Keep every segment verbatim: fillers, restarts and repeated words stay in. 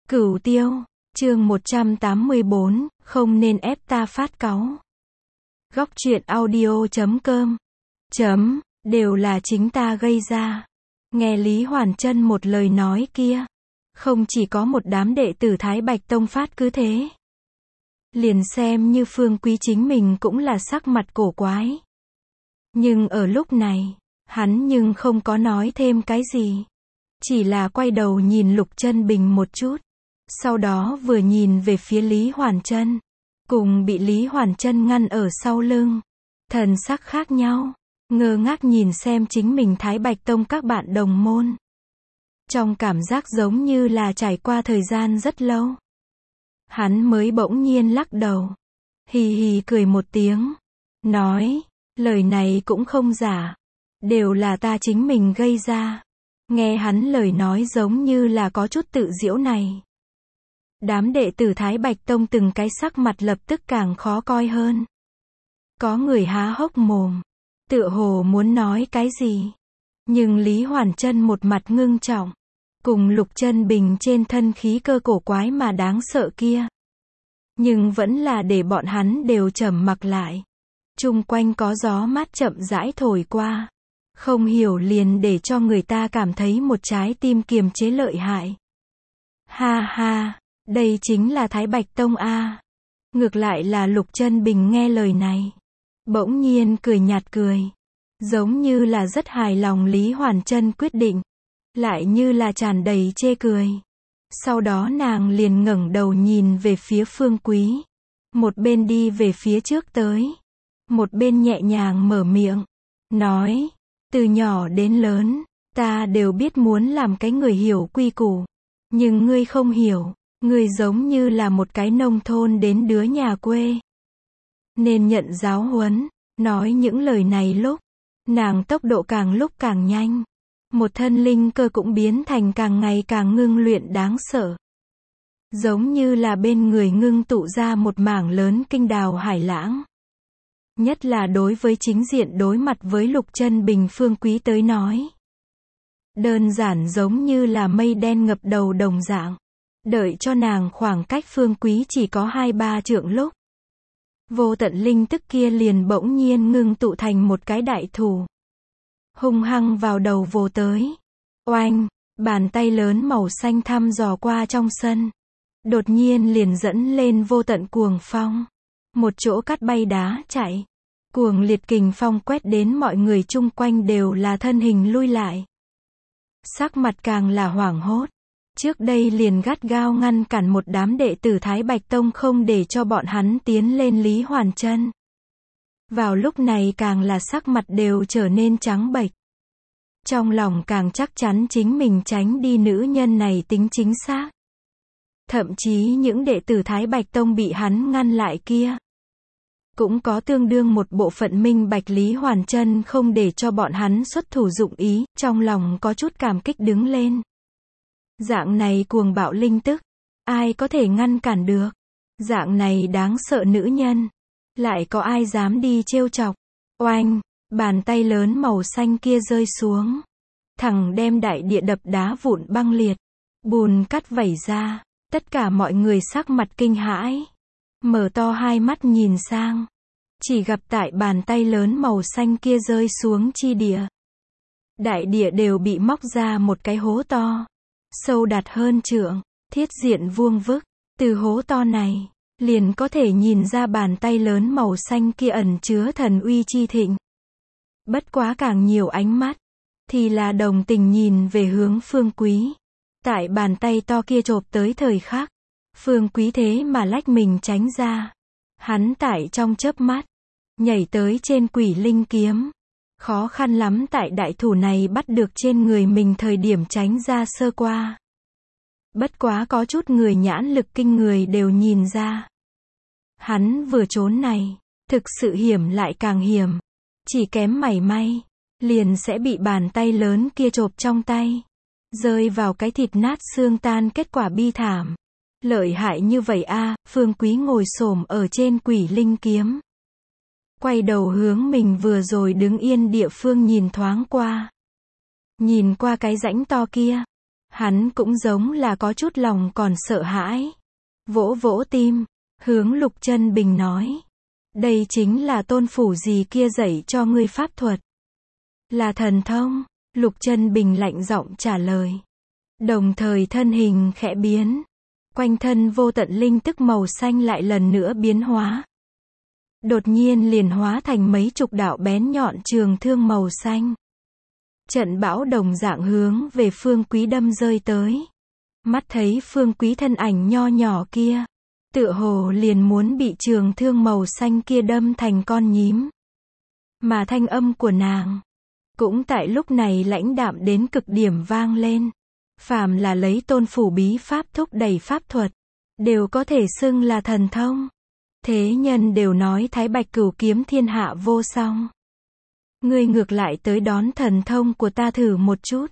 Cửu Tiêu, chương một trăm tám mươi bốn, không nên ép ta phát cáu. Góc truyện audio chấm com. Chấm, đều là chính ta gây ra. Nghe Lý Hoàn Chân một lời nói kia. Không chỉ có một đám đệ tử Thái Bạch Tông phát cứ thế. Liền xem như Phương Quý chính mình cũng là sắc mặt cổ quái. Nhưng ở lúc này, hắn nhưng không có nói thêm cái gì. Chỉ là quay đầu nhìn Lục Chân Bình một chút. Sau đó vừa nhìn về phía Lý Hoàn Chân. Cùng bị Lý Hoàn Chân ngăn ở sau lưng. Thần sắc khác nhau. Ngơ ngác nhìn xem chính mình Thái Bạch Tông các bạn đồng môn. Trong cảm giác giống như là trải qua thời gian rất lâu. Hắn mới bỗng nhiên lắc đầu. Hì hì cười một tiếng. Nói, lời này cũng không giả. Đều là ta chính mình gây ra. Nghe hắn lời nói giống như là có chút tự giễu này. Đám đệ tử Thái Bạch Tông từng cái sắc mặt lập tức càng khó coi hơn. Có người há hốc mồm. Tựa hồ muốn nói cái gì. Nhưng Lý Hoàn Chân một mặt ngưng trọng. Cùng Lục Chân Bình trên thân khí cơ cổ quái mà đáng sợ kia. Nhưng vẫn là để bọn hắn đều trầm mặc lại. Chung quanh có gió mát chậm rãi thổi qua. Không hiểu liền để cho người ta cảm thấy một trái tim kiềm chế lợi hại. Ha ha, đây chính là Thái Bạch Tông a. Ngược lại là Lục Chân Bình nghe lời này. Bỗng nhiên cười nhạt cười. Giống như là rất hài lòng Lý Hoàn Chân quyết định. Lại như là tràn đầy chê cười. Sau đó nàng liền ngẩng đầu nhìn về phía Phương Quý. Một bên đi về phía trước tới. Một bên nhẹ nhàng mở miệng. Nói, từ nhỏ đến lớn, ta đều biết muốn làm cái người hiểu quy củ. Nhưng ngươi không hiểu. Ngươi giống như là một cái nông thôn đến đứa nhà quê. Nên nhận giáo huấn. Nói những lời này lúc. Nàng tốc độ càng lúc càng nhanh. Một thân linh cơ cũng biến thành càng ngày càng ngưng luyện đáng sợ. Giống như là bên người ngưng tụ ra một mảng lớn kinh đào hải lãng. Nhất là đối với chính diện đối mặt với Lục Chân Bình Phương Quý tới nói. Đơn giản giống như là mây đen ngập đầu đồng dạng. Đợi cho nàng khoảng cách Phương Quý chỉ có hai ba trượng lúc. Vô tận linh tức kia liền bỗng nhiên ngưng tụ thành một cái đại thủ. Hung hăng vào đầu vồ tới. Oanh, bàn tay lớn màu xanh thăm dò qua trong sân. Đột nhiên liền dẫn lên vô tận cuồng phong. Một chỗ cắt bay đá chạy. Cuồng liệt kình phong quét đến mọi người chung quanh đều là thân hình lui lại. Sắc mặt càng là hoảng hốt. Trước đây liền gắt gao ngăn cản một đám đệ tử Thái Bạch Tông không để cho bọn hắn tiến lên Lý Hoàn Chân. Vào lúc này càng là sắc mặt đều trở nên trắng bệch. Trong lòng càng chắc chắn chính mình tránh đi nữ nhân này tính chính xác. Thậm chí những đệ tử Thái Bạch Tông bị hắn ngăn lại kia. Cũng có tương đương một bộ phận minh bạch Lý Hoàn Chân không để cho bọn hắn xuất thủ dụng ý, trong lòng có chút cảm kích đứng lên. Dạng này cuồng bạo linh tức, ai có thể ngăn cản được? Dạng này đáng sợ nữ nhân, lại có ai dám đi trêu chọc? Oanh, bàn tay lớn màu xanh kia rơi xuống, thẳng đem đại địa đập đá vụn băng liệt, bùn cát vẩy ra, tất cả mọi người sắc mặt kinh hãi, mở to hai mắt nhìn sang, chỉ gặp tại bàn tay lớn màu xanh kia rơi xuống chi địa. Đại địa đều bị móc ra một cái hố to, sâu đạt hơn trượng, thiết diện vuông vức, từ hố to này, liền có thể nhìn ra bàn tay lớn màu xanh kia ẩn chứa thần uy chi thịnh. Bất quá càng nhiều ánh mắt, thì là đồng tình nhìn về hướng Phương Quý. Tại bàn tay to kia chộp tới thời khắc, Phương Quý thế mà lách mình tránh ra. Hắn tại trong chớp mắt, nhảy tới trên Quỷ Linh kiếm. Khó khăn lắm tại đại thủ này bắt được trên người mình thời điểm tránh ra sơ qua. Bất quá có chút người nhãn lực kinh người đều nhìn ra. Hắn vừa trốn này, thực sự hiểm lại càng hiểm. Chỉ kém mảy may, liền sẽ bị bàn tay lớn kia chộp trong tay. Rơi vào cái thịt nát xương tan kết quả bi thảm. Lợi hại như vậy a. Phương Quý ngồi xổm ở trên Quỷ Linh kiếm. Quay đầu hướng mình vừa rồi đứng yên địa phương nhìn thoáng qua. Nhìn qua cái rãnh to kia. Hắn cũng giống là có chút lòng còn sợ hãi. Vỗ vỗ tim, hướng Lục Chân Bình nói. Đây chính là tôn phủ gì kia dạy cho ngươi pháp thuật. Là thần thông, Lục Chân Bình lạnh giọng trả lời. Đồng thời thân hình khẽ biến. Quanh thân vô tận linh tức màu xanh lại lần nữa biến hóa. Đột nhiên liền hóa thành mấy chục đạo bén nhọn trường thương màu xanh. Trận bão đồng dạng hướng về Phương Quý đâm rơi tới. Mắt thấy Phương Quý thân ảnh nho nhỏ kia, tựa hồ liền muốn bị trường thương màu xanh kia đâm thành con nhím. Mà thanh âm của nàng, cũng tại lúc này lãnh đạm đến cực điểm vang lên. Phàm là lấy tôn phủ bí pháp thúc đẩy pháp thuật, đều có thể xưng là thần thông. Thế nhân đều nói Thái Bạch Cửu kiếm thiên hạ vô song. Ngươi ngược lại tới đón thần thông của ta thử một chút.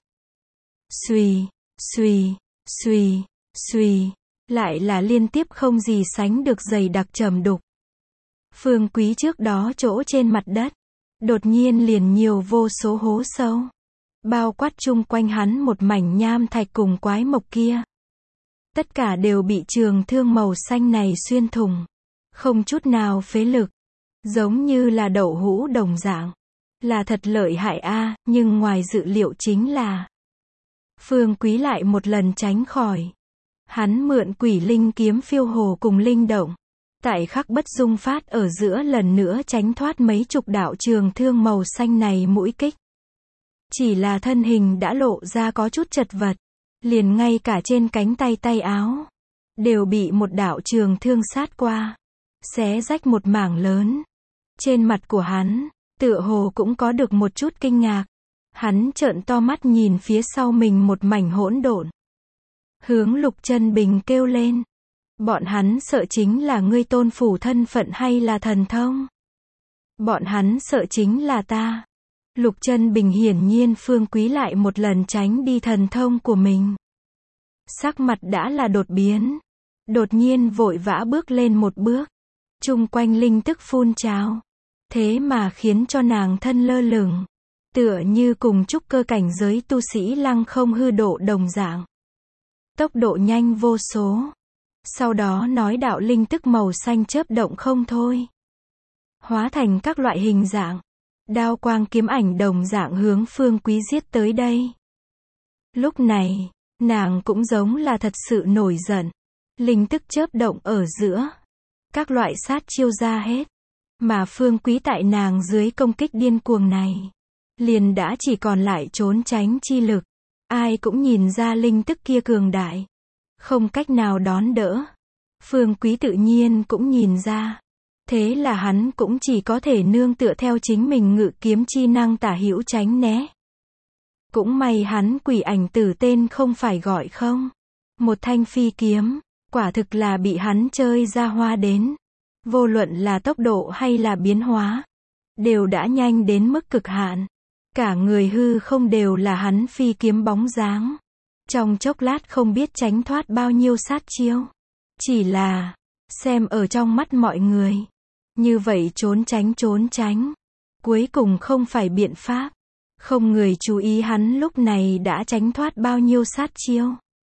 Xuy, xuy, xuy, xuy, lại là liên tiếp không gì sánh được dày đặc trầm đục. Phương Quý trước đó chỗ trên mặt đất, đột nhiên liền nhiều vô số hố sâu. Bao quát chung quanh hắn một mảnh nham thạch cùng quái mộc kia. Tất cả đều bị trường thương màu xanh này xuyên thủng. Không chút nào phế lực. Giống như là đậu hũ đồng dạng. Là thật lợi hại a, nhưng ngoài dự liệu chính là Phương Quý lại một lần tránh khỏi. Hắn mượn quỷ linh kiếm phiêu hồ cùng linh động. Tại khắc bất dung phát ở giữa lần nữa tránh thoát mấy chục đạo trường thương màu xanh này mũi kích. Chỉ là thân hình đã lộ ra có chút chật vật. Liền ngay cả trên cánh tay tay áo. Đều bị một đạo trường thương sát qua. Xé rách một mảng lớn. Trên mặt của hắn, tựa hồ cũng có được một chút kinh ngạc. Hắn trợn to mắt nhìn phía sau mình một mảnh hỗn độn. Hướng Lục Chân Bình kêu lên. Bọn hắn sợ chính là ngươi tôn phủ thân phận hay là thần thông? Bọn hắn sợ chính là ta. Lục Chân Bình hiển nhiên Phương Quý lại một lần tránh đi thần thông của mình. Sắc mặt đã là đột biến. Đột nhiên vội vã bước lên một bước. Chung quanh linh tức phun trào. Thế mà khiến cho nàng thân lơ lửng. Tựa như cùng trúc cơ cảnh giới tu sĩ lăng không hư độ đồng dạng. Tốc độ nhanh vô số. Sau đó nói đạo linh tức màu xanh chớp động không thôi. Hóa thành các loại hình dạng. Đao quang kiếm ảnh đồng dạng hướng Phương Quý giết tới đây. Lúc này, nàng cũng giống là thật sự nổi giận. Linh tức chớp động ở giữa. Các loại sát chiêu ra hết. Mà Phương Quý tại nàng dưới công kích điên cuồng này. Liền đã chỉ còn lại trốn tránh chi lực. Ai cũng nhìn ra linh tức kia cường đại. Không cách nào đón đỡ. Phương Quý tự nhiên cũng nhìn ra. Thế là hắn cũng chỉ có thể nương tựa theo chính mình ngự kiếm chi năng tả hữu tránh né. Cũng may hắn quỷ ảnh tử tên không phải gọi không. Một thanh phi kiếm, quả thực là bị hắn chơi ra hoa đến. Vô luận là tốc độ hay là biến hóa, đều đã nhanh đến mức cực hạn. Cả người hư không đều là hắn phi kiếm bóng dáng. Trong chốc lát không biết tránh thoát bao nhiêu sát chiêu. Chỉ là, xem ở trong mắt mọi người. Như vậy trốn tránh trốn tránh. Cuối cùng không phải biện pháp. Không người chú ý hắn lúc này đã tránh thoát bao nhiêu sát chiêu.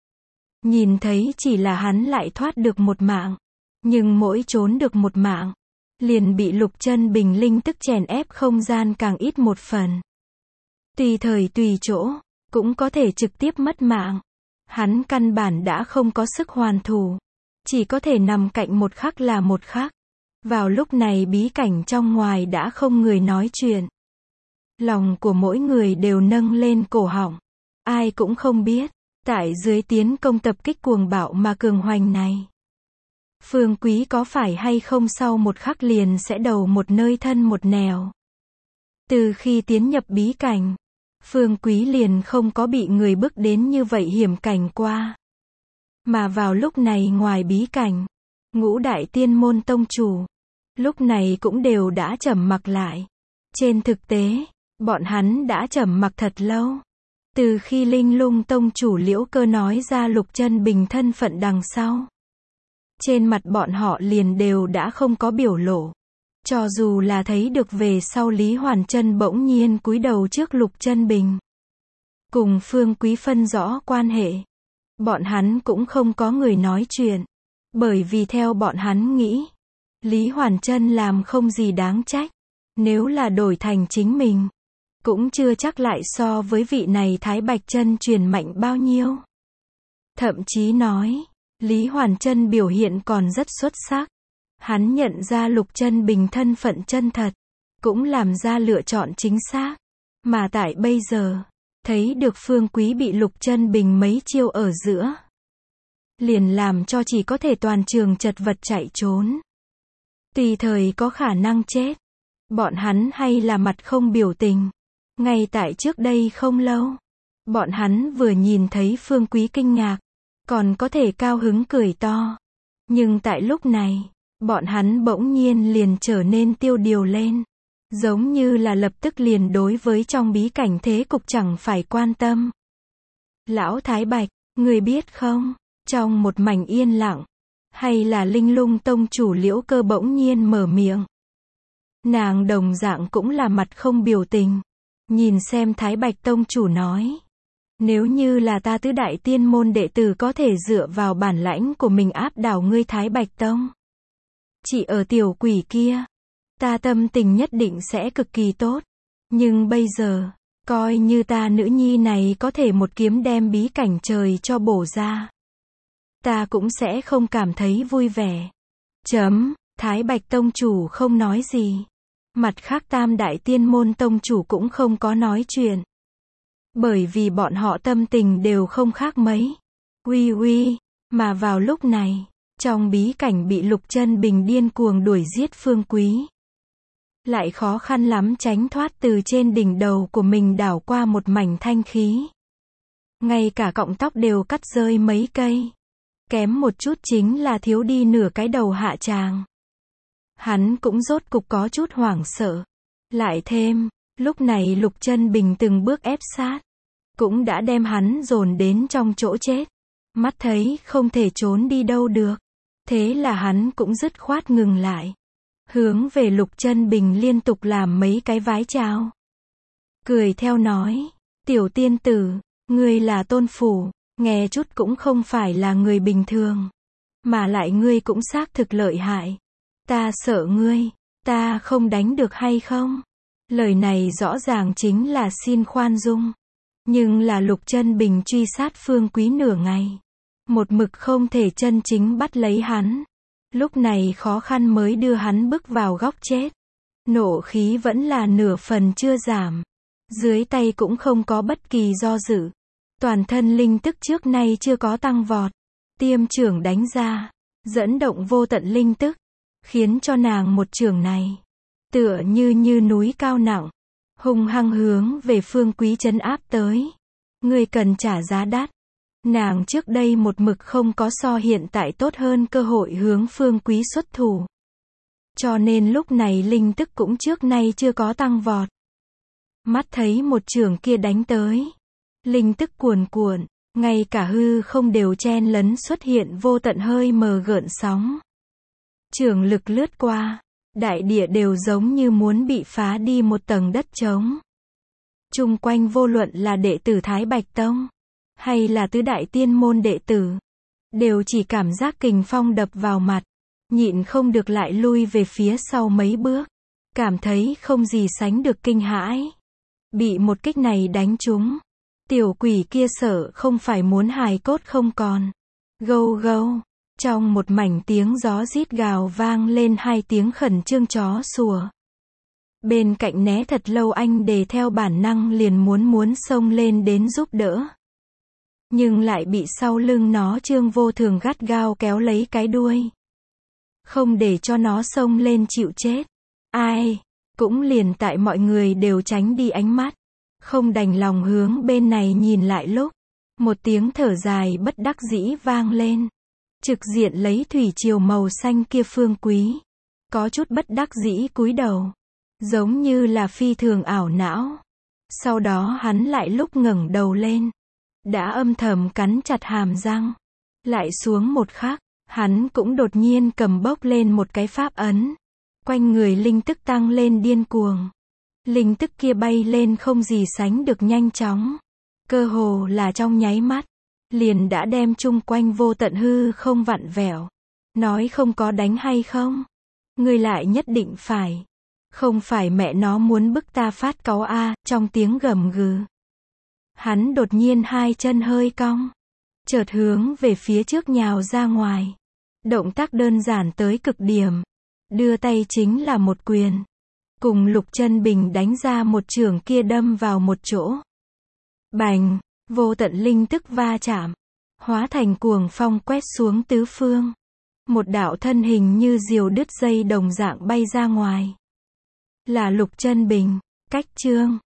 Nhìn thấy chỉ là hắn lại thoát được một mạng. Nhưng mỗi trốn được một mạng, liền bị Lục Chân Bình linh tức chèn ép không gian càng ít một phần. Tùy thời tùy chỗ, cũng có thể trực tiếp mất mạng. Hắn căn bản đã không có sức hoàn thủ. Chỉ có thể nằm cạnh một khắc là một khắc. Vào lúc này bí cảnh trong ngoài đã không người nói chuyện. Lòng của mỗi người đều nâng lên cổ họng. Ai cũng không biết, tại dưới tiến công tập kích cuồng bạo mà cường hoành này. Phương Quý có phải hay không sau một khắc liền sẽ đầu một nơi thân một nẻo. Từ khi tiến nhập bí cảnh, Phương Quý liền không có bị người bức đến như vậy hiểm cảnh qua. Mà vào lúc này ngoài bí cảnh, ngũ đại tiên môn tông chủ, lúc này cũng đều đã trầm mặc lại. Trên thực tế, bọn hắn đã trầm mặc thật lâu. Từ khi Linh Lung tông chủ Liễu Cơ nói ra Lục Chân Bình thân phận đằng sau. Trên mặt bọn họ liền đều đã không có biểu lộ. Cho dù là thấy được về sau Lý Hoàn Chân bỗng nhiên cúi đầu trước Lục Chân Bình. cùng Phương Quý phân rõ quan hệ. Bọn hắn cũng không có người nói chuyện. Bởi vì theo bọn hắn nghĩ, Lý Hoàn Trân làm không gì đáng trách. Nếu là đổi thành chính mình, cũng chưa chắc lại so với vị này Thái Bạch Chân truyền mạnh bao nhiêu. Thậm chí nói, Lý Hoàn Trân biểu hiện còn rất xuất sắc. Hắn nhận ra Lục Chân Bình thân phận chân thật, cũng làm ra lựa chọn chính xác. Mà tại bây giờ, thấy được Phương Quý bị Lục Chân Bình mấy chiêu ở giữa, liền làm cho chỉ có thể toàn trường chật vật chạy trốn. Tùy thời có khả năng chết. Bọn hắn hay là mặt không biểu tình. Ngay tại trước đây không lâu, bọn hắn vừa nhìn thấy Phương Quý kinh ngạc, còn có thể cao hứng cười to. Nhưng tại lúc này, bọn hắn bỗng nhiên liền trở nên tiêu điều lên. Giống như là lập tức liền đối với trong bí cảnh thế cục chẳng phải quan tâm. Lão Thái Bạch, người biết không, trong một mảnh yên lặng, hay là Linh Lung tông chủ Liễu Cơ bỗng nhiên mở miệng. Nàng đồng dạng cũng là mặt không biểu tình. Nhìn xem Thái Bạch tông chủ nói. Nếu như là ta tứ đại tiên môn đệ tử có thể dựa vào bản lãnh của mình áp đảo ngươi Thái Bạch tông. Chỉ ở tiểu quỷ kia, ta tâm tình nhất định sẽ cực kỳ tốt. Nhưng bây giờ, coi như ta nữ nhi này có thể một kiếm đem bí cảnh trời cho bổ ra, ta cũng sẽ không cảm thấy vui vẻ. Chấm, Thái Bạch tông chủ không nói gì. Mặt khác tam đại tiên môn tông chủ cũng không có nói chuyện. Bởi vì bọn họ tâm tình đều không khác mấy. Uy uy, mà vào lúc này, trong bí cảnh bị Lục Chân Bình điên cuồng đuổi giết Phương Quý. Lại khó khăn lắm tránh thoát từ trên đỉnh đầu của mình đảo qua một mảnh thanh khí. Ngay cả cọng tóc đều cắt rơi mấy cây. Kém một chút chính là thiếu đi nửa cái đầu hạ tràng. Hắn cũng rốt cục có chút hoảng sợ. Lại thêm, lúc này Lục Chân Bình từng bước ép sát, cũng đã đem hắn dồn đến trong chỗ chết. Mắt thấy không thể trốn đi đâu được. Thế là hắn cũng dứt khoát ngừng lại. Hướng về Lục Chân Bình liên tục làm mấy cái vái chào. Cười theo nói, tiểu tiên tử, ngươi là tôn phủ, nghe chút cũng không phải là người bình thường. Mà lại ngươi cũng xác thực lợi hại. Ta sợ ngươi, ta không đánh được hay không? Lời này rõ ràng chính là xin khoan dung. Nhưng là Lục Chân Bình truy sát Phương Quý nửa ngày. Một mực không thể chân chính bắt lấy hắn. Lúc này khó khăn mới đưa hắn bước vào góc chết. Nộ khí vẫn là nửa phần chưa giảm. Dưới tay cũng không có bất kỳ do dự. Toàn thân linh tức trước nay chưa có tăng vọt. Tiêm trưởng đánh ra, dẫn động vô tận linh tức. Khiến cho nàng một trường này, tựa như như núi cao nặng, hung hăng hướng về Phương Quý trấn áp tới. Ngươi cần trả giá đắt. Nàng trước đây một mực không có so hiện tại tốt hơn cơ hội hướng Phương Quý xuất thủ. Cho nên lúc này linh tức cũng trước nay chưa có tăng vọt. Mắt thấy một trường kia đánh tới. Linh tức cuồn cuộn, ngay cả hư không đều chen lấn xuất hiện vô tận hơi mờ gợn sóng. Trường lực lướt qua, đại địa đều giống như muốn bị phá đi một tầng đất trống. Chung quanh vô luận là đệ tử Thái Bạch Tông, hay là tứ đại tiên môn đệ tử, đều chỉ cảm giác kình phong đập vào mặt, nhịn không được lại lui về phía sau mấy bước, cảm thấy không gì sánh được kinh hãi. Bị một kích này đánh trúng, tiểu quỷ kia sợ không phải muốn hài cốt không còn. Gâu gâu. Trong một mảnh tiếng gió rít gào vang lên hai tiếng khẩn trương chó sủa. Bên cạnh né thật lâu anh đề theo bản năng liền muốn muốn xông lên đến giúp đỡ. Nhưng lại bị sau lưng nó Trương Vô Thường gắt gao kéo lấy cái đuôi. Không để cho nó xông lên chịu chết. Ai, cũng liền tại mọi người đều tránh đi ánh mắt. Không đành lòng hướng bên này nhìn lại lúc. Một tiếng thở dài bất đắc dĩ vang lên. Trực diện lấy thủy triều màu xanh kia Phương Quý. Có chút bất đắc dĩ cúi đầu. Giống như là phi thường ảo não. Sau đó hắn lại lúc ngẩng đầu lên. Đã âm thầm cắn chặt hàm răng. Lại xuống một khắc, hắn cũng đột nhiên cầm bốc lên một cái pháp ấn. Quanh người linh tức tăng lên điên cuồng. Linh tức kia bay lên không gì sánh được nhanh chóng. Cơ hồ là trong nháy mắt, liền đã đem chung quanh vô tận hư không vặn vẹo. Nói không có đánh hay không? Ngươi lại nhất định phải. Không phải mẹ nó muốn bức ta phát cáu a, à, trong tiếng gầm gừ. Hắn đột nhiên hai chân hơi cong, chợt hướng về phía trước nhào ra ngoài. Động tác đơn giản tới cực điểm. Đưa tay chính là một quyền. Cùng Lục Chân Bình đánh ra một chưởng kia đâm vào một chỗ. Bành, vô tận linh tức va chạm, hóa thành cuồng phong quét xuống tứ phương. Một đạo thân hình như diều đứt dây đồng dạng bay ra ngoài. Là Lục Chân Bình, cách chương